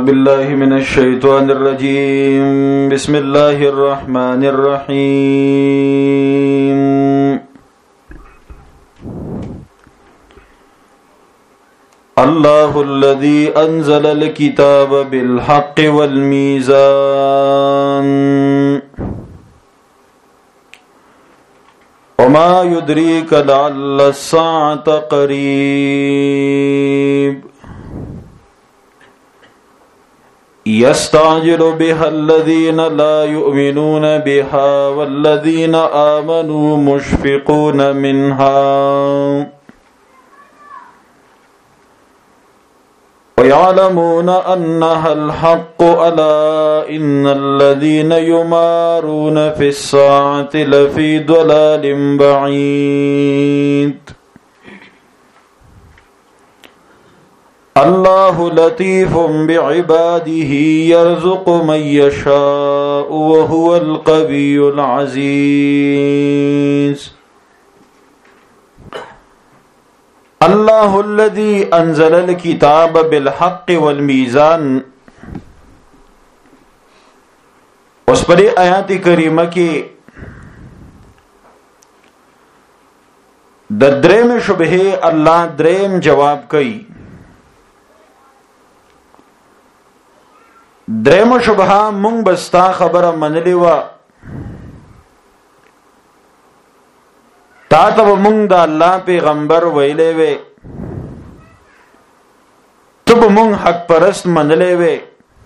بالله من الشيطان الرجيم. بسم الله الرحمن الرحيم. الله الذي أنزل الكتاب بالحق والميزان وما يدريك لعل الساعة قريب يستعجل بها الذين لا يؤمنون بها والذين آمنوا مشفقون منها ويعلمون أنها الحق ألا إن الذين يمارون في الساعة لفي ضلال بعيد الله لطيف بعباده يرزق من يشاء وهو القوي العزيز. الله الذي أنزل الكتاب بالحق والميزان. اس پر آیات کریمہ کی د دریم شبهه الله دریم جواب کوي. دریم شبهه مونږ بستا خبره منلی و تا ته مونږ د الله پیغمبر ویلې وې ته به مونږ حق پرست منلې وې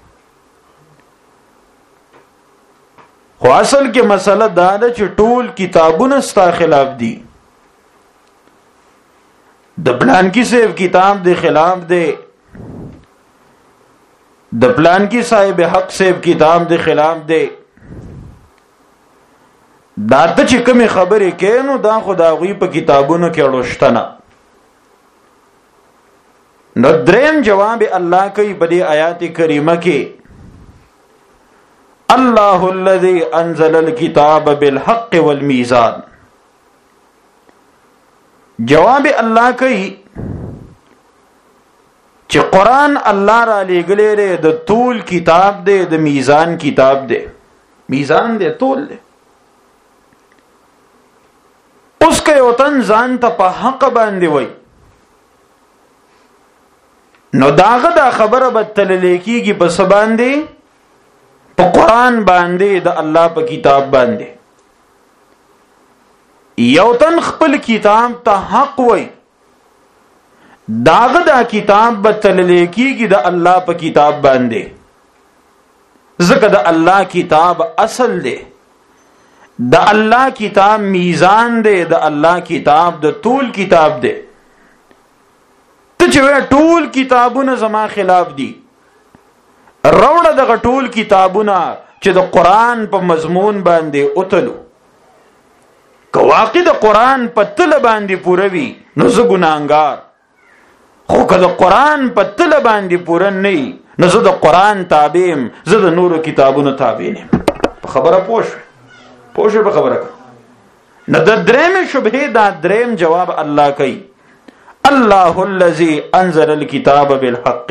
خو اصل کې مسله دا ده چې ټول کتابونه ستا خلاف دي. د پلان کی صاحب کتاب د خلاف دی، د پلان کی صاحب حق صاحب کتاب د خلاف دی. دا ته چې کومه خبرې کینو دا خداوی په کتابونو کې اړوشتنه. نو دریم جواب الله کوي په دې آیات کریمه کې الله الذي انزل الكتاب بالحق والميزان. جواب الله کوي چې قرآن الله را لېږلی دی د طول کتاب دی، د میزان کتاب دی. میزان دی طول دی. اوس که یو تن ځان ته په حق باندې وای نو داغه دا خبره به تللی کېږي په څه باندې؟ په قرآن باندې، د الله په کتاب باندې. یو تن خپل کتاب ته حق وای داغه دا کتاب به تللی کېږي د الله په کتاب باندې، ځکه د الله کتاب اصل دی، د الله کتاب میزان دی، د الله کتاب د طول کتاب دی. ته چې ټول کتابونه زما خلاف دي، روړه دغه ټول کتابونه چې د قرآن په مضمون باندې اتلو، که واقع د قرآن په تله باندې پوره وي نو زه ګناهګار، خو که د قرآن په تله باندې پوره نه وي نو زه د قرآن تابعیم، زه د نورو کتابونو تابع نه یم. په خبره پوه شوې په خبره نو د دریم شبهه دا دریم جواب الله کوي الله الذي انزل الكتاب بالحق.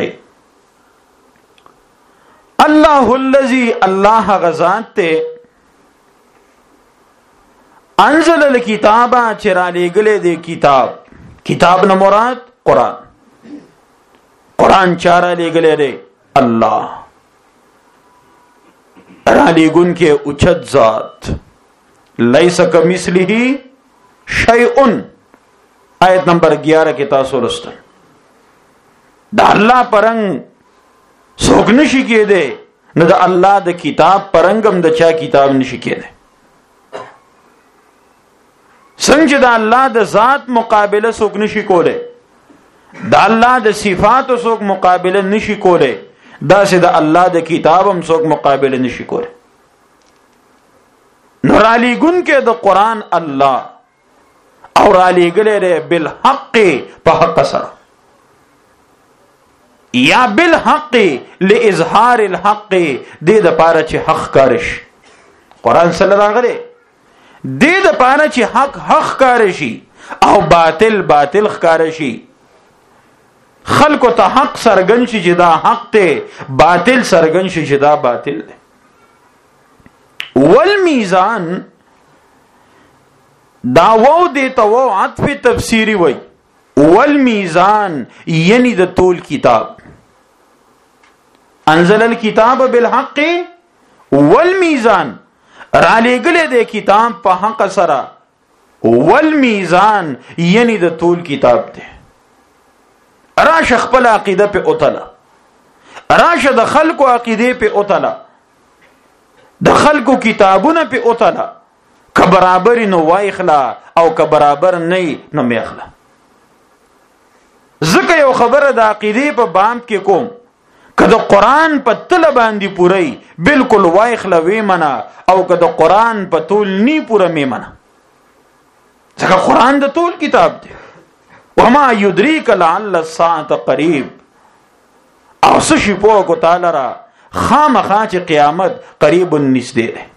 الله الذي الله غزاد ته انزل الكتاب چرا لګلې دی کتاب. کتاب نه مراد قرآن. قرآن چارا لګلې دی الله را لګون کې اوچت ذات لیس کمثله شیء. آیت نمبر 11 کې تاسو ورسته د الله پرنګ څوک نشي کېده، نه د الله د کتاب پرنګم د چا کتاب نشي کېده. څنګه د الله د ذات مقابله څوک نشي کوله، د الله د صفات څوک مقابله نشي کوله، دا سه د الله د کتاب هم څوک مقابله نشي کوله. نو را لېږون کې د قرآن الله او را لېږلی دی بالحق په حق سره، یا بالحق لاظهار الحق دې د پاره چې حق کار شي. قرآن سره راغلی دې د پاره چې حق کار شي او باطل ښکار شي. خلکو ته حق سرګن شي چې دا حق ته، باطل سرګن شي چې دا باطل دی. والمیزان دا وو دی ته وو عطف تفسیری وای. والمیزان یعنی د طول کتاب. انزل الكتاب بالحق والمیزان را لګلې د کتاب په حق سره. والمیزان یعنی د طول کتاب دی. راشه خپل عقیده په اوتله، راشه د خلکو عقیده په اوتله، د خلکو کتابونه په اوتله. که برابر نو وایخلا او که برابر نه نو میخلا. ځکه یو خبره د عقیده په باب کې کوم، که د قرآن په تل باندې پوری بالکل وایخلا وی منا، او که د قرآن په طول نی پوره می منا. ځکه قرآن د طول کتاب دی. وما یدریک لعل الساعة قریب. او سشی پوه کو تعالی را خامخا چې قیامت قریب نږدې ده.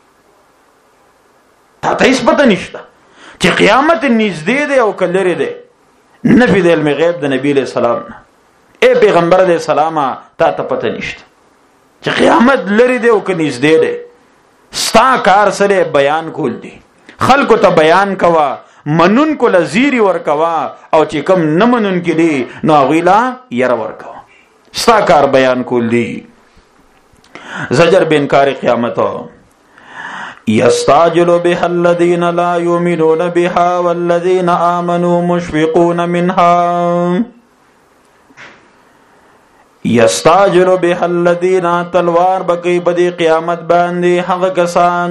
تا ته هیڅ پته نشته چې قیامت نږدې ده او که لرې ده. نفي د علم غیب د نبی علیہ السلام نه. اے پیغمبر علیہ السلام تا ته پته نشته چې قیامت لرې ده او که نږدې ده. ستا کار سره بیان کول دي، خلکو ته بیان کوا، منون کو لزیری ور کوا، او چې کم نه منون کې دي نو غیلا ير ور کوا. ستا کار بیان کول دي. زجر بینکار قیامت. یستعجل بها الذین لا یؤمنون بها والذین آمنوا مشفقون منها. یستعجل بها الذین تلوار بکی بدی قیامت باندې هغه کسان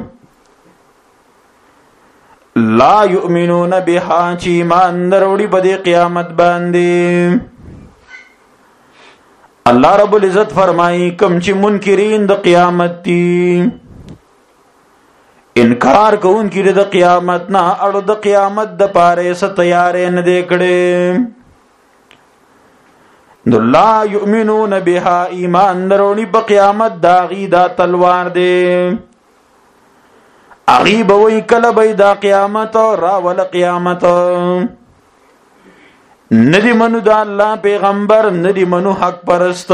لا یؤمنون بها چې ایمان نروړي بدی قیامت باندې. الله رب العزت فرمایي کوم چې منکرین د قیامت دي، انکار کوونکي د قیامت نه، اړو د قیامت د پاره ست تیارې نه دی کړي. نو لا یؤمنون بها ایمان نروړي په قیامت داغي دا تلوار دی. اغیب وی کله به دا قیامت را ول قیامت. ندی منو دا الله پیغمبر، ندی منو حق پرست.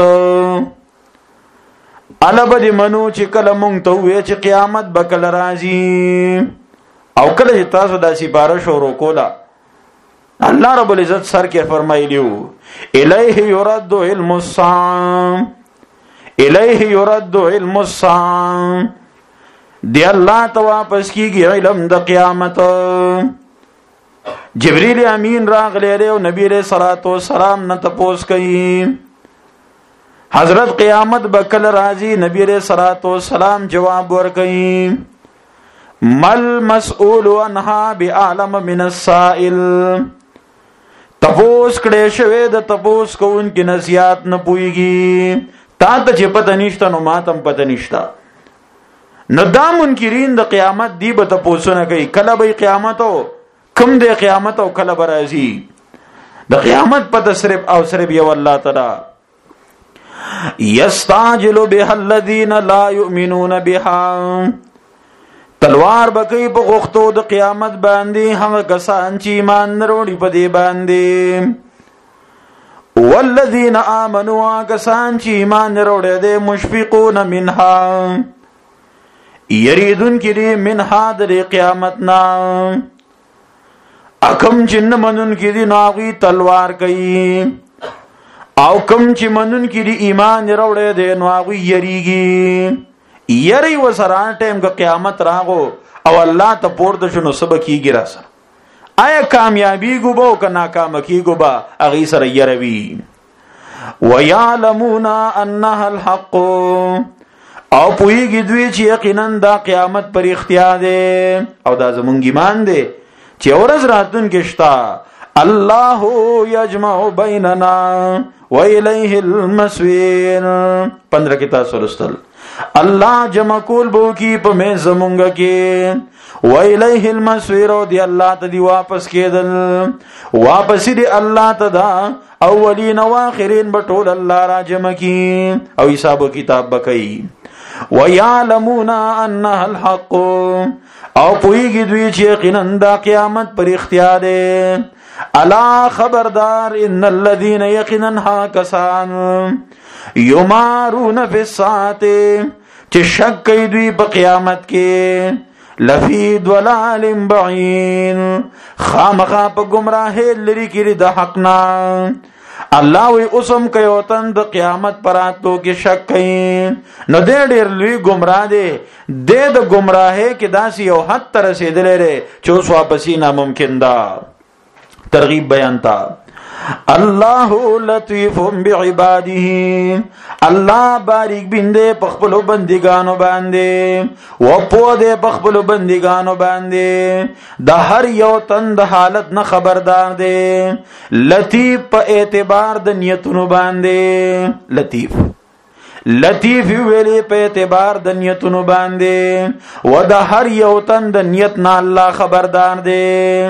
علا بدی منو چې کله مونږ ته وې چې قیامت به کله راځي، او کله چې تاسو دا سپارښت وکولا الله رب العزت سر کې فرمایلیو الیه یرد علم الساعه، الیه یرد علم الساعه. دی الله ته واپس کیږي علم د قیامت. جبرئیل امین راغلی او نبی علیہ الصلوۃ والسلام نه تپوس کوي حضرت قیامت بکل راضی. نبی علیہ الصلوۃ والسلام جواب ورکوي مل مسئول عنها بعلم من السائل. تپوس کړي شوی د تپوس کوونکی نصیحت نه پويږي. تا ته چې پته نشته نو ما ته پته نشته. نو دا منکرین د قیامت دی به تپوسونه کوي کله به قیامت او کم د قیامت او کله به راځي. د قیامت پته صرف او صرف یو الله تعالی. یستعجل بها الذین لا یؤمنون بها. تلوار بکی په غختو د قیامت باندې هغه کسان چې ایمان نروړي په دې باندې. والذین آمنوا کسان چې ایمان نروړي دي مشفقون منها یریدون کړي منها د قیامت نا. اکم چې منون کړي ناغي تلوار کوي، او کم چې منون کړي ایمان نروړي دي ناغي یریږي. یری وسره ټیم که قیامت راغو او الله ته پورته شنو سبا کیږي را سره. آیا کامیابی ګوبو که ناکام کیږي با اغي سره یروي. ويعلمون انها الحق. او پویږي دوی چې یقینا دا قیامت پر اختیار دی او دا زمونږ ایمان دی چې ورځ راتون کې شتا. الله یجمع بیننا و الیه المصیر. 15 کې تاسو ورستل الله جمع کول بو کی په مې زمونږ کې و الیه المصیر. دی الله ته دی واپس کېدل، واپس دی الله ته دا اولین او اخرین بټول الله را جمع کی او حساب کتاب بکئی. ويعلمون انها الحق. او پویږي دوی چې یقینا دا قیامت پر اختیار دی. الا خبردار ان الذين يقينا كسان يمارون في الساعه چې شک کوي دوی په قیامت کې لفی ضلال بعید خامخا په گمراهی لري کې د حق نه. الله وی اوسم کوي او تن د قیامت پراتو کې شک کوي نو دې ډېر لوی گمراه دی. د گمراهی کې داسې یو حد ته رسیدلی دی چې اوس واپسی ناممکن ده. ترغیب بیان تا الله لطیف بعباده الله باریک بنده په خپل بندګانو باندې و په دې په خپل بندګانو باندې د هر یو تن د حالت نه خبردار دی. لطیف په اعتبار د نیتونو باندې لطیف ویلې په اعتبار د نیتونو باندې و د هر یو تن د نیت نه الله خبردار دی.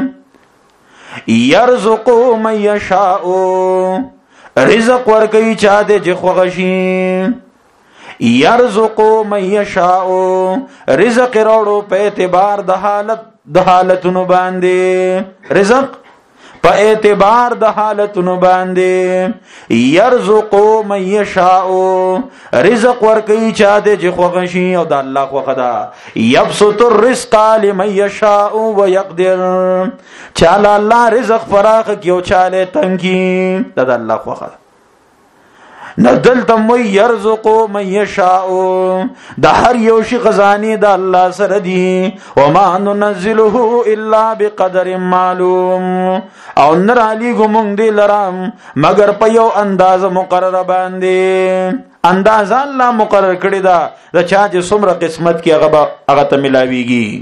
یرزق من یشاء رزق ورکوي چاته چې خوښي. یرزق من یشاء رزق راوړو په اعتبار د حالتونو باندې رزق په اعتبار د حالتونو باندې. یرزق من یشاء رزق ورکوي چاته چې خوښي او د الله خوښه ده. یبسط الرزق لمن یشاء ويقدر چاله الله رزق فراخ کیو چاله تنگی د الله خوښه ندلتم یرزق من یشاء د هر یو شي خزانه د الله سره دي. وما ننزله الا بقدر معلوم او نر علی ګمون دی لرام مگر په یو انداز مقرره باندې. انداز الله مقرر کړی دا د چا چې څومره قسمت کې هغه ته ملاويږي.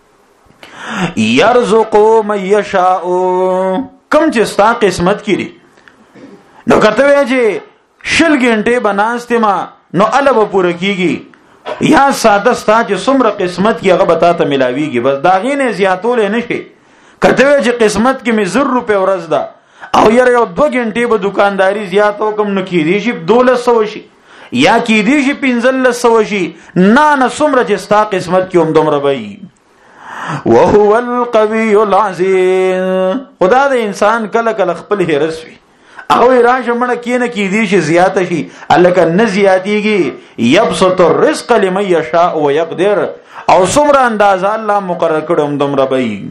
یرزق من یشاء کم چې ستا قسمت کړي نو کته وی چې شل غنټه بناسته ما نو الوب پوره کیږي یا ساده ستا چې څومره قسمت کې هغه بتا ته ملاويږي بس داغې نه زیاتول نه شي. کته وی چې قسمت کې می 0 روپے ورځ ده او یو 2 غنټه به دکانداری زیاتو کم نه کیږي شي 1200 شي یا کیږي شي 1500 شي نه څومره چې ستا قسمت کې هم دومره وي. وهو القوي العزيز خدا د انسان کله کله خپل هرس وي او راشه مړه کینه کی دي شي زیات شي الکه نه زیاتیږي. یبسط الرزق لمن یشاء ويقدر او څومره انداز الله مقرر کړم دومره وي.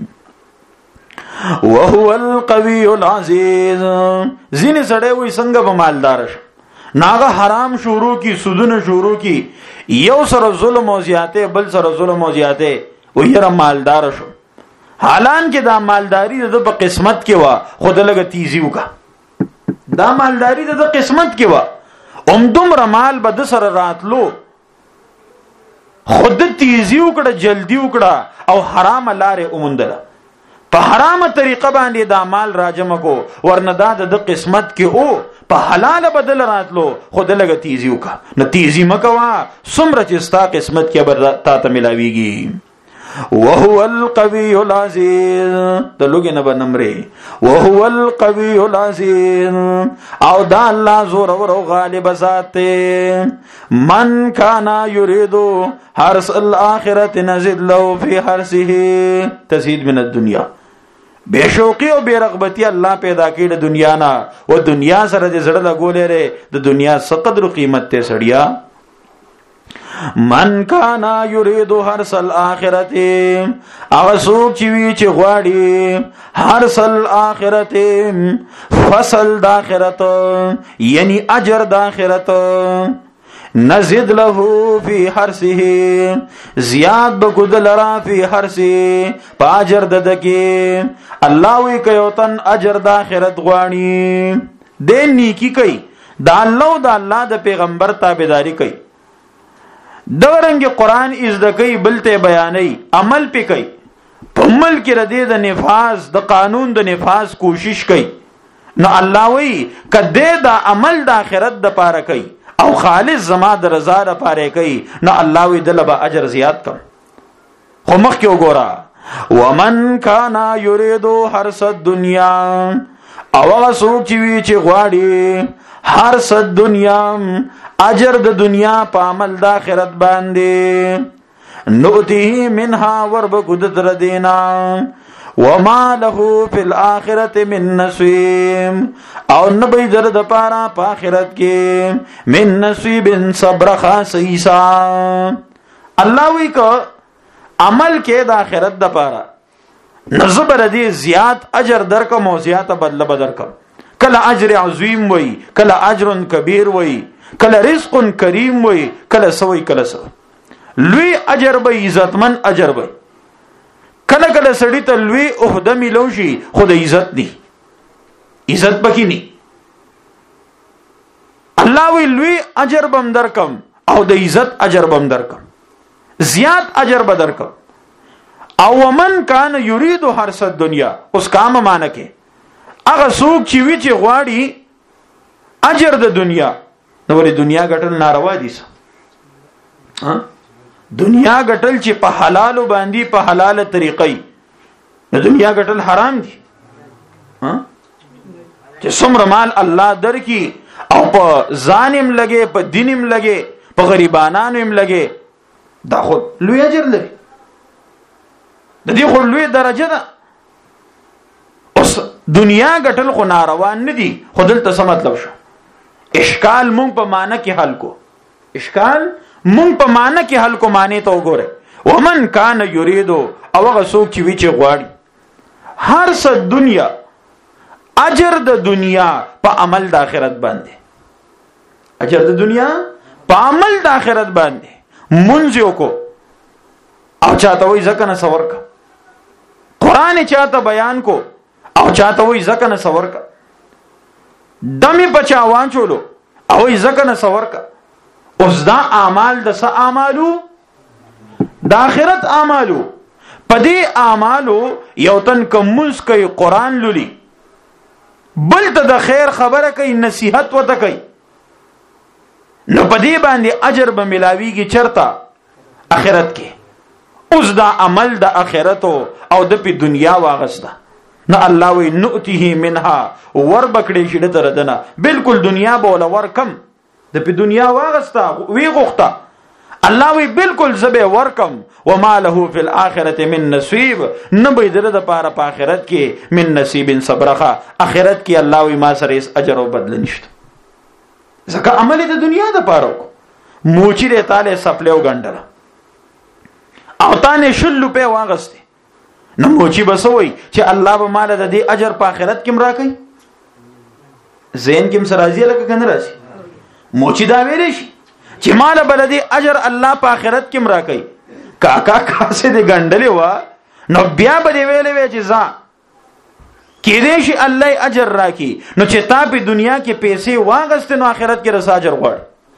وهو القوي العزيز زین سړی وي څنګه به مالدار شي ناغه حرام شروع کی سودونه شروع کی یو سره ظلم او زیاته بل سره ظلم او زیاته ویره مالدار شو. حالان کې دا مالداری د په قسمت کې وا خود لګه تیزی وکا دا مالداری د قسمت کې وا دومره مال به د سره راتلو خود تیزی وکړه جلدی وکړه او حرام لارې اومندله په حرامه طریقه باندې دا مال راجم کو ورنه دا د قسمت کې او په حلال بدل راتلو خود لګه تیزی وکا نو تیزی مکوا څومره چې ستا قسمت کې بر تا ته ملاويږي. وهو القوي العزيز دلوګه نه بنمره وهو القوي العزيز او دا الله زور او غالب ذات من كان يريد حرث الاخره نزد له في حرثه تزيد من الدنيا. بشوقي او برغبتي الله پیدا کړي د دنیا نه او دنیا سره د زړه لګولې ره د دنیا څه قدر قیمت ته سړیا. من کانا یرید حرث الاخرته او سوک چوی چی غواړي حرث الاخرته فصل د اخرت یعنی اجر د اخرت نزد له فی حرثه زیاد بګدل را فی حرثه پاجر ددکی. الله وی کيوتن اجر د اخرت غواړي د نیکی کوي د الله د الله د پیغمبر تابعداري کوي دورنګ قرآن از د کوي بلته بیانې عمل پې کوي په ملک ردی د نفاذ د قانون د نفاذ کوشش کوي نو الله وی کده د عمل د آخرت د پاره کوي او خالص زما د رضا د پاره کوي نو الله وی دلبا اجر زیات کم. خو مخ کې وګوره ومن کان یرید حرث الدنیا او هغه څوک چې غواړي حرث الدنیا اجر د دنیا په عمل د آخرت باندې نوته منها ورب قدرت دینا وما له فی الاخرة من نصیب او نبی در د پارا په آخرت کې من نصیب صبر خاص ایسا الله وی کو عمل کې د آخرت د پارا نزبر دی زیات اجر درکم او زیات بدل بدرکم کله اجر عظیم وی کله اجر کبیر وی کله رزق کریم وی کله سوی کله سو لوی اجر به عزتمن اجر به کله کله سړی ته لوی عہده ملو شي خود عزت دی عزت پکې ني الله وی لوی اجر بم درکم او د عزت اجر بم درکم زیات اجر به درکم او من کان یرید حرث الدنیا اوس کام مانکه هغه څوک چې وی چې غواړي اجر د دنیا نو ولې دنیا ګټل ناروا دي ها دنیا ګټل چې په حلال باندې په حلاله طریقې نو دنیا ګټل حرام دي ها چې څومره مال الله درکې او په ځانم لګي په دینم لګي په غریبانانو هم لګي دا خو لوی اجر لري د دې خو لوی درجه ده اوس دنیا ګټل خو ناروا نه دي خو دلته څه مطلب شو اشکال مونږ په معنی کې حل کو اشکال مونږ په معنی کې حل کو معنی ته وګوره ومن کان یریدو او هغه څوک چې وی چې غواړي هر څه دنیا اجر د دنیا په عمل د آخرت باندې اجر د دنیا په عمل د آخرت باندې منځو کو او چاته وای ځکه نه سور کا قران چاته بیان کو او چاته وای ځکه نه سور کا دمه بچا وانچولو او وای ځکه نه سور کا اوس دا اعمال د څه اعمالو د آخرت اعمالو پدې اعمالو یو تن کومس کوي قران لولي بل ته د خیر خبره کوي نصيحت وته کوي نو پدې باندې اجر به ملاويږي چرته آخرت کې اوس دا عمل د آخرت او د په دنیا واغسته نو الله وی نؤتیه منها ور بکړې شي د تردنه بالکل دنیا بوله ور کم د په دنیا واغستا وی غوختا الله وی بالکل زبه ورکم وما له فی الاخرة من نصیب نبی در د پاره په آخرت کې من نصیب صبرخه آخرت کې الله وی ما سره اجر او بدل نشته ځکه عمل د دنیا د پاره موچی له تعالی سپلو ګندره او تانه شلو په واغسته نو موچی بسوي چې الله به مال د دې اجر په آخرت کې مراکې زین کې مسرازی لکه کنه راشي موچی دا ویلې شي چې مال بلدي اجر الله په آخرت کې مراکې کاکا کاسه دې ګندلې وا نو بیا به دې ویلې چې ځا کې دې شي الله اجر راکې نو چې تا په دنیا کې پیسې واغسته نو آخرت کې رس اجر غواړي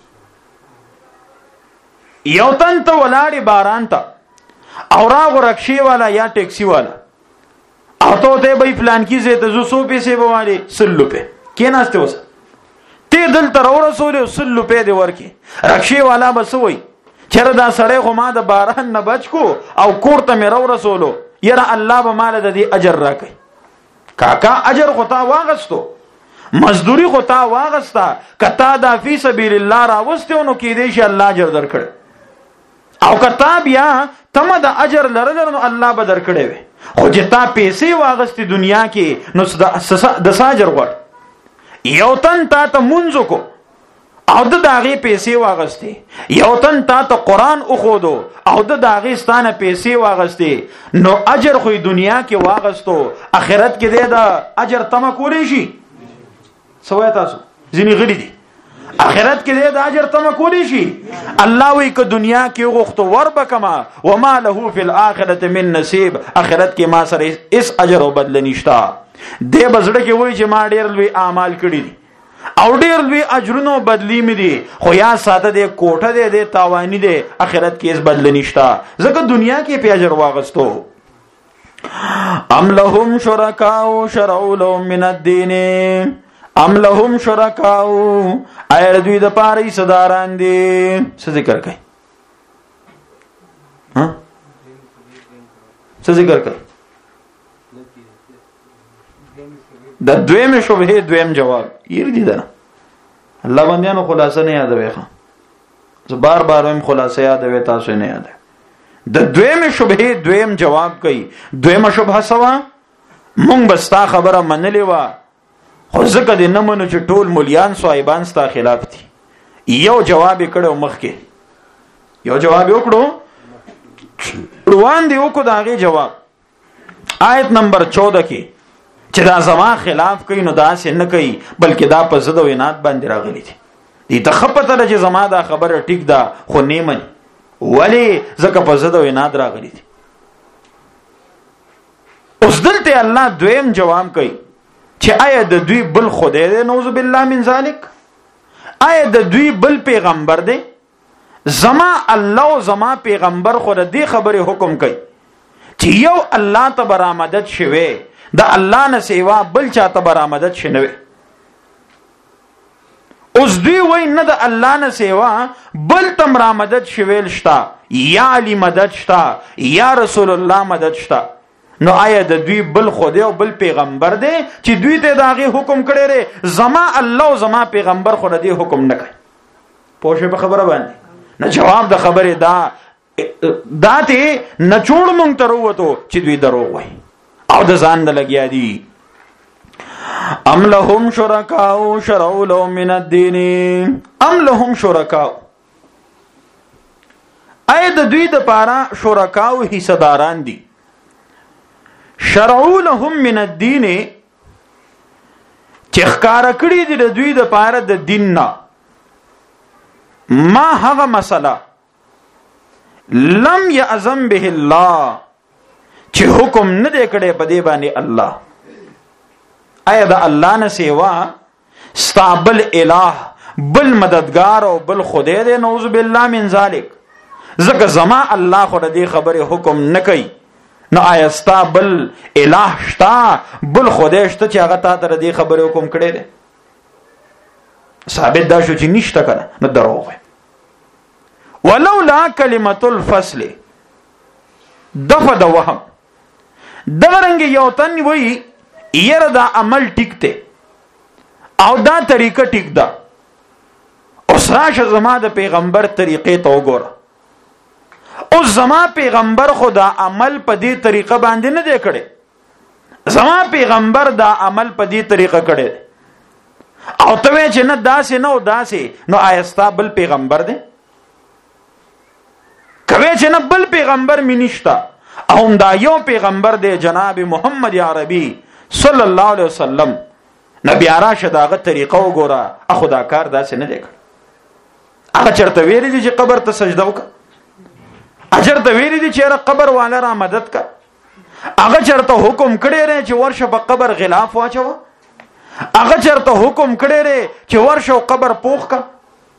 یو تن ته ولاړې باران ته او راغ رکشي والا یا ټیکسی والا او ته به پلان کې زه ته 100 پیسې بوالي 100 روپے کیناسته وسه ته دل تر ورسول 100 روپے دی ورکی رکشي والا بسوي چر دا سړی خو ما د باران نه بچ کو او کور ته مې رسولو یره الله به مال د دې اجر راکې کاکا اجر خو تا واغستو مزدوری خو تا واغستا کتا دا فی سبیل الله راوستو نو کې دې شي الله اجر درکړي او کتا بیا تم د اجر لرل نو الله به درکړي وي خو چې تا پیسې واغستې دنیا کې نو د ساجر غوړ یو تن تا ته منځو کو او د داغي پیسې واغستې یو تن تا ته قران اخودو او د داغي ستانه پیسې واغستې نو اجر خو دنیا کې واغستو اخرت کې دې د اجر تم کولې شي سوای تاسو ځینی غړي دي اخرت کې دې د اجر تم کولې شي الله وی ک دنیا کې غوښتو ور بکما وما له فی الاخرة من نصیب اخرت کې ما سره اس اجر او بدل نشتا دې بزړه کې وای چې ما ډیر لوی اعمال کړی دي او ډیر لوی اجرونو بدلی مې دي خو یا ساده دې کوټه دې تاوانی دې اخرت کې اس بدل نشتا ځکه دنیا کې په اجر واغستو ام لهم شرکاء شرعوا لهم من الدین ام لهم شرکاء ایر دوی د پاره صداران دي څه ذکر کوي ها څه ذکر کوي د دویم شبهه دویم جواب یې دي دا الله باندې خلاصه نه یادوي ښه زه بار بار هم خلاصه یادوي تاسو نه یاد د دویم شبهه دویم جواب کوي. دویمه شبهه سوا مونږ بستا خبره منلې وا خو ځکه د نه منو چې ټول مولیان صاحبان ستا خلاف دي. یو جواب کړو مخکې، یو جواب وکړو روان دی وکړو دا غي جواب آیت نمبر 14 کې چې دا زما خلاف کوي نو دا څه نه کوي بلکې دا په زده وینات باندې راغلي دي. دي تخپته چې زما دا خبره ټیک ده خو نه مني ولی زکه په زده وینات راغلي دي. اوس دلته الله دویم جواب کوي چې آیا د دوی بل خدای دی نعوذ بالله من ذلک؟ آیا د دوی بل پیغمبر دی؟ زما الله او زما پیغمبر خو د دې خبره حکم کوي چې یو الله ته برآمدت شوي د الله نه سیوا بل چا ته برآمدت شنوي. اوس دوی وای نه د الله نه سیوا بل تم را مدد شویل شتا یا علی مدد شتا یا رسول الله مدد شتا. نو آیا د دوی بل خدای او بل پیغمبر دی چې دوی ته داغه حکم کړی ری؟ زما الله او زما پیغمبر خو دې حکم نه کوي. پوښې په خبره باندې نه جواب د خبره دا ته نه چوڑ مونږ ته وروته چې دوی دروغ وای او د ځان نه لګیا دي. ام لهم شرکاء شرعوا لهم من الدین ام لهم شرکاء، اې د دوی د پاره شرکاء حصداران دي. شرعوا لهم من الدین چې ښکارا کړی دي د دوی د پاره د دین نه ما هغه مسله لم یعظم به الله چې حکم نه دی کړی په دې باندې الله. آیا د الله نه سیوا استابل الہ بل مددگار او بل خدای دی نعوذ بالله من ذلک؟ زکه زما الله خو دې خبره حکم نه کوي نو آیا استابل الہ شتا بل خدای شته چې هغه تا ته دې خبره حکم کړی دی؟ ثابت دا شو چې نشته کنه نو دروغ. ولولا کلمۃ الفصل دفع د وهم دغرنګ یو تن وی یره دا عمل ټیک ته او دا طریقه ټیک ده. اوس راشه زما د پیغمبر طریقې ته وګوره. اوس زما پیغمبر خو دا عمل په دې طریقه باندې نه دی کړی. زما پیغمبر دا عمل په دې طریقه کړی او ته چې نه داسې نه او داسې نو آیستا بل پیغمبر دی؟ کوي چې نه بل پیغمبر می نشتا او دا یو پیغمبر دی جناب محمد عربی صلی الله علیه وسلم. نبی راشه داغه طریقه وګوره اخو دا کار داسې نه دی کړ. هغه چرته ویری دي چې قبر ته سجده وکړه، اجر ته ویری دي چې قبر والا را مدد کا، هغه چرته حکم کړی ری چې ورشه په قبر غلاف واچو، هغه چرته حکم کړی ری چې ورشه قبر پوخ کا،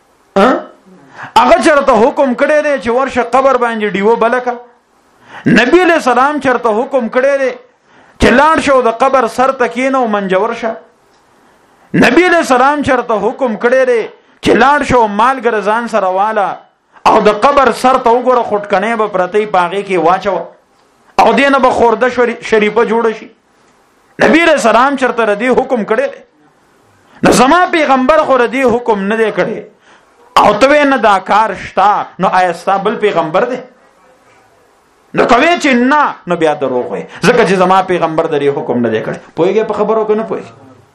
هغه چرته حکم کړی ری چې ورشه قبر باندې دیو بلکا. نبی علیہ السلام چرته حکم کړی ری چې لاړ شو د قبر سر تکینو منجور شه. نبی علیہ السلام چرته حکم کړی ری چې لاړ شو مالګر ځان سره والا او د قبر سر ته وګوره خټکنه به پرتی پاغه کې واچو او دینه به خورده شریفه جوړ شي. نبی علیہ السلام چرته ردی حکم کړی نو زما پیغمبر خو ردی حکم نه دی کړی او ته نه دا کار شتا نو آیستا بل پیغمبر دی؟ نو کوي چې نه نو بیا دروغ وي ځکه چې زما پیغمبر درې حکم نه دی کړی. پوهیږي په خبرو کې نه پوهیږي.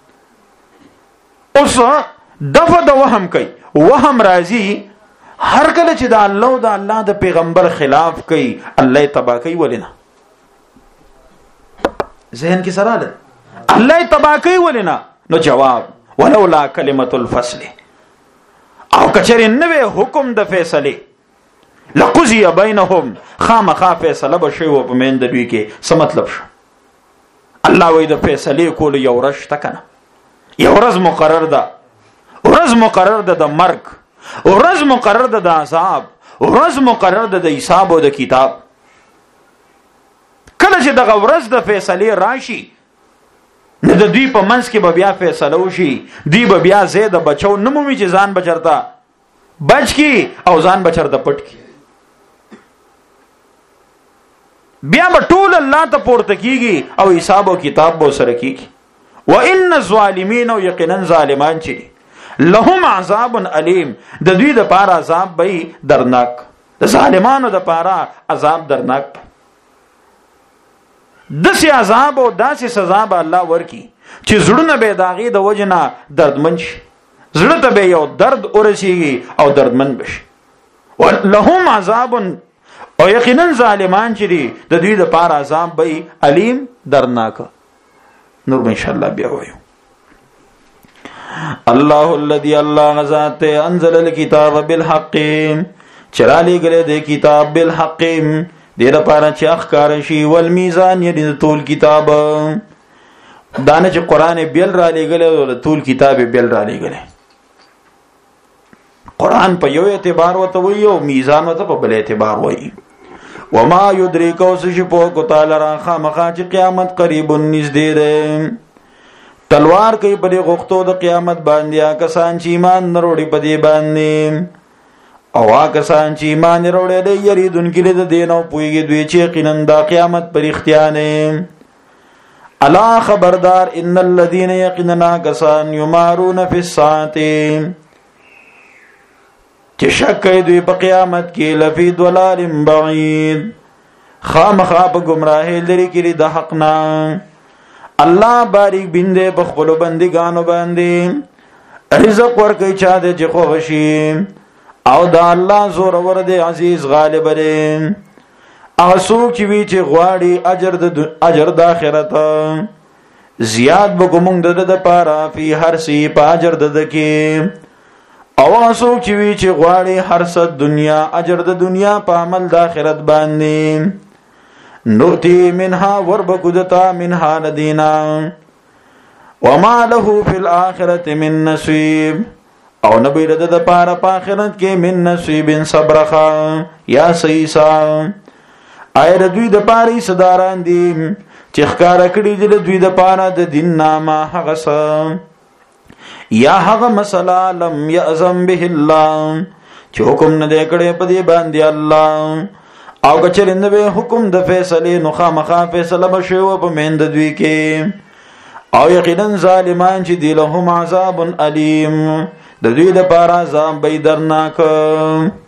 اوس دغه د وهم کوي. وهم راځي هر کله چې د الله او د الله د پیغمبر خلاف کوي الله تبا کوي ولنه ذهن کې سره ده الله تبا کوي ولنه. نو جواب ولولا کلمۃ الفصل او کچری نوې حکم د فیصله لقضی بینهم خامخا فیصله بشي و په من د دوی کې څه مطلب شو؟ الله وې د فیصله کول یو ورځ تکنه یو ورځ مقرر ده، ورځ مقرر ده د مرګ، ورځ مقرر ده د عذاب، ورځ مقرر ده د حساب او د کتاب. کله چې دغه ورځ د فیصله راشي نو د دوی په منځ کې به بیا فیصله وشي. دی به بیا زید بچو نمومي چې ځان بچرتا بچ کی او ځان بچرتا پټ کی. بیا به ټول الله ته پورته کیږي او حساب او کتاب به سره کیږي. وان الظالمین او یقینا ظالمان چې لهم عذاب الیم د دوی د پاره عذاب به درناک. د ظالمانو د پاره عذاب درناک داسې عذاب او داسې سزا به الله ورکي چې زړونه به داغي د وجنه دردمن شي زړه ته به یو درد ورسیږي او دردمن بشي ولهم عذاب او یقینا ظالمان چې دي د دوی د پاره عذاب به علیم درناک نور ان شاء الله بیا وایو الله الذي الله غزات انزل الكتاب بالحق چرالی گله د کتاب بالحق دیر پاره چې اخکار شي والمیزان یعنی طول کتاب دانه چې قران بیل را لګله او طول کتاب بیل را لګله قران په یو اعتبار وته وی او میزان وته په بل اعتبار وی وما يدريك وسشپو کو تعالی را خامخا چې قیامت قریب نږدې ده تلوار کوي په غختو د قیامت باندې کسان چې ایمان نروړي په دې باندې او کسان چې ایمان وروړي د یریدونکو د دین او پویږي دوی چې یقینا د قیامت پر اختیانه الا خبردار ان الذين يقيننا كسان يمارون في الساعه چې شک دوی په قیامت کې لفی ضلال بعید خامخا په گمراهی لري کې د حق نه الله باریک بنده په خپل بندګانو باندې رزق ورکوي چا دې چې خوشي او دا الله زور ور دی عزیز غالب دی هغه څوک چې وی چې غواړي اجر د آخرت زیات به کوم د پاره په هر سی په اجر د کې او هغه څوک چې وی چې غواړي هر څه دنیا اجر د دنیا په عمل د آخرت باندې نوتی منها وربکدتا منها ندینا وما له فی الاخرة من نصیب او نبی رد د پاره په آخرت کې من نصیب صبرخه یا سیسا اې د دوی د پاره صداران دي چې ښکارا کړي د دوی د پاره د دین نامه هغه څه یا هغه مسله لم یعظم به الله چې حکم نه دی کړی په دې باندې الله او کچرنده به حکم د فیصله نو خامخا فیصله بشو په مند دوی کې او یقینا ظالمان چې دی لهم عذاب الیم د دوی د پاره عذاب به درناک